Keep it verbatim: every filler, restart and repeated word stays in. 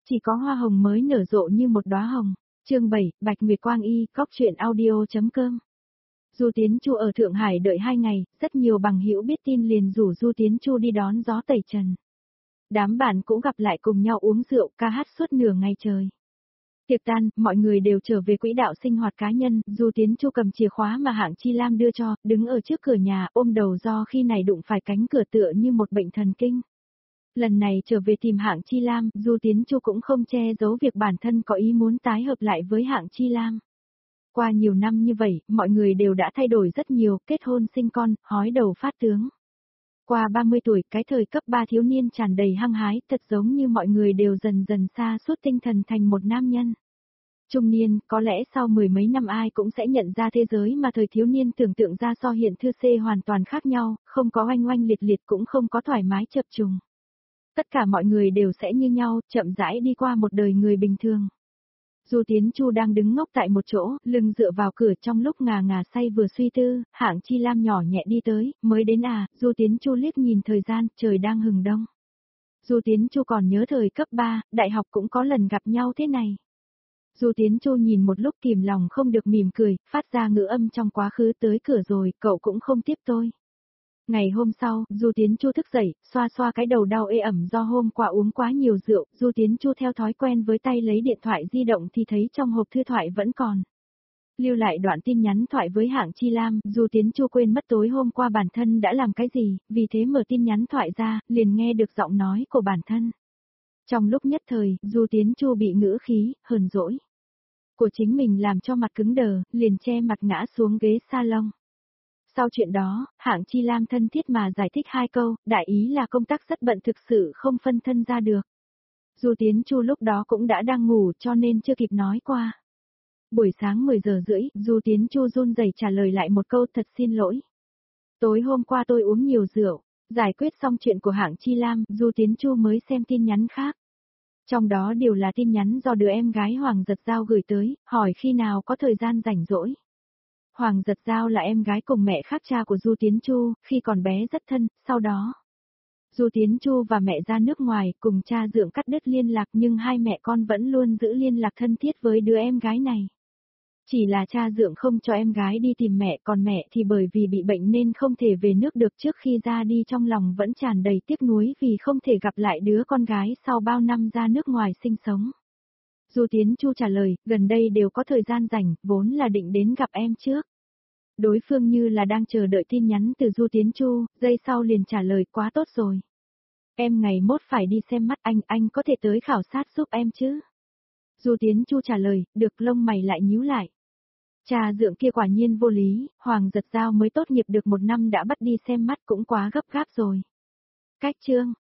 chỉ có hoa hồng mới nở rộ như một đóa hồng. Chương bảy, Bạch Nguyệt Quang Y, cóc truyện audio.com. Du Tiến Chu ở Thượng Hải đợi hai ngày, rất nhiều bằng hữu biết tin liền rủ Du Tiến Chu đi đón gió tẩy trần. Đám bạn cũng gặp lại cùng nhau uống rượu ca hát suốt nửa ngày trời. Tiệc tan, mọi người đều trở về quỹ đạo sinh hoạt cá nhân, Du Tiến Chu cầm chìa khóa mà Hạng Chi Lam đưa cho, đứng ở trước cửa nhà, ôm đầu do khi này đụng phải cánh cửa tựa như một bệnh thần kinh. Lần này trở về tìm Hạng Chi Lam, Du Tiến Chu cũng không che giấu việc bản thân có ý muốn tái hợp lại với Hạng Chi Lam. Qua nhiều năm như vậy, mọi người đều đã thay đổi rất nhiều, kết hôn sinh con, hói đầu phát tướng. Qua ba mươi tuổi, cái thời cấp ba thiếu niên tràn đầy hăng hái, thật giống như mọi người đều dần dần sa sút tinh thần thành một nam nhân. Trung niên, có lẽ sau mười mấy năm ai cũng sẽ nhận ra thế giới mà thời thiếu niên tưởng tượng ra so hiện thư xê hoàn toàn khác nhau, không có oanh oanh liệt liệt cũng không có thoải mái chập trùng. Tất cả mọi người đều sẽ như nhau, chậm rãi đi qua một đời người bình thường. Du Tiến Chu đang đứng ngốc tại một chỗ, lưng dựa vào cửa trong lúc ngà ngà say vừa suy tư, Hạng Chi Lam nhỏ nhẹ đi tới, mới đến à, Du Tiến Chu liếc nhìn thời gian, trời đang hừng đông. Du Tiến Chu còn nhớ thời cấp ba, đại học cũng có lần gặp nhau thế này. Du Tiến Chu nhìn một lúc kìm lòng không được mỉm cười, phát ra ngữ âm trong quá khứ tới cửa rồi, cậu cũng không tiếp tôi. Ngày hôm sau, Du Tiến Chu thức dậy, xoa xoa cái đầu đau ê ẩm do hôm qua uống quá nhiều rượu, Du Tiến Chu theo thói quen với tay lấy điện thoại di động thì thấy trong hộp thư thoại vẫn còn. Lưu lại đoạn tin nhắn thoại với Hạng Chi Lam, Du Tiến Chu quên mất tối hôm qua bản thân đã làm cái gì, vì thế mở tin nhắn thoại ra, liền nghe được giọng nói của bản thân. Trong lúc nhất thời, Du Tiến Chu bị ngữ khí, hờn dỗi của chính mình làm cho mặt cứng đờ, liền che mặt ngã xuống ghế salon. Sau chuyện đó, Hạng Chi Lam thân thiết mà giải thích hai câu, đại ý là công tác rất bận thực sự không phân thân ra được. Du Tiến Chu lúc đó cũng đã đang ngủ cho nên chưa kịp nói qua. Buổi sáng mười giờ rưỡi, Du Tiến Chu run rẩy trả lời lại một câu thật xin lỗi. Tối hôm qua tôi uống nhiều rượu, giải quyết xong chuyện của Hạng Chi Lam, Du Tiến Chu mới xem tin nhắn khác. Trong đó đều là tin nhắn do đứa em gái Hoàng Giật Giao gửi tới, hỏi khi nào có thời gian rảnh rỗi. Hoàng Giật Giao là em gái cùng mẹ khác cha của Du Tiến Chu, khi còn bé rất thân, sau đó Du Tiến Chu và mẹ ra nước ngoài, cùng cha dượng cắt đứt liên lạc nhưng hai mẹ con vẫn luôn giữ liên lạc thân thiết với đứa em gái này. Chỉ là cha dượng không cho em gái đi tìm mẹ, còn mẹ thì bởi vì bị bệnh nên không thể về nước được, trước khi ra đi trong lòng vẫn tràn đầy tiếc nuối vì không thể gặp lại đứa con gái sau bao năm ra nước ngoài sinh sống. Du Tiến Chu trả lời, gần đây đều có thời gian rảnh, vốn là định đến gặp em trước. Đối phương như là đang chờ đợi tin nhắn từ Du Tiến Chu, giây sau liền trả lời quá tốt rồi. Em ngày mốt phải đi xem mắt anh, anh có thể tới khảo sát giúp em chứ? Du Tiến Chu trả lời, được, lông mày lại nhíu lại. Cha dượng kia quả nhiên vô lý, Hoàng Giật Giao mới tốt nghiệp được một năm đã bắt đi xem mắt cũng quá gấp gáp rồi. Cách chương.